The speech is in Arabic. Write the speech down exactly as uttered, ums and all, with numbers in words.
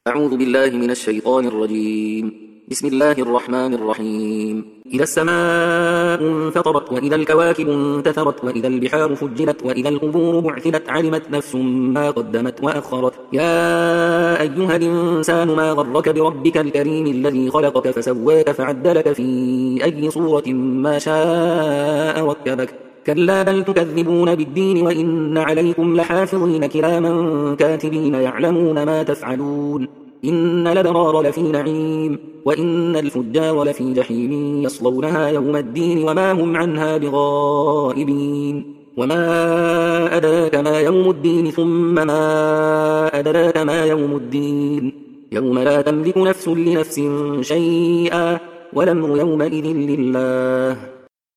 أعوذ بالله من الشيطان الرجيم. بسم الله الرحمن الرحيم. إذا السماء انفطرت وإذا الكواكب انتثرت وإذا البحار فجرت وإذا القبور بعثرت علمت نفس ما قدمت وأخرت. يا أيها الإنسان ما غرك بربك الكريم الذي خلقك فسواك فعدلك في أي صورة ما شاء ركبك. كلا بل تكذبون بالدين وإن عليكم لحافظين كراما كاتبين يعلمون ما تفعلون. إن الأبرار لفي نعيم وإن الفجار لفي جحيم يصلونها يوم الدين وما هم عنها بغائبين. وما أدراك ما يوم الدين ثم ما أدراك ما يوم الدين يوم لا تملك نفس لنفس شيئا والأمر يومئذ لله.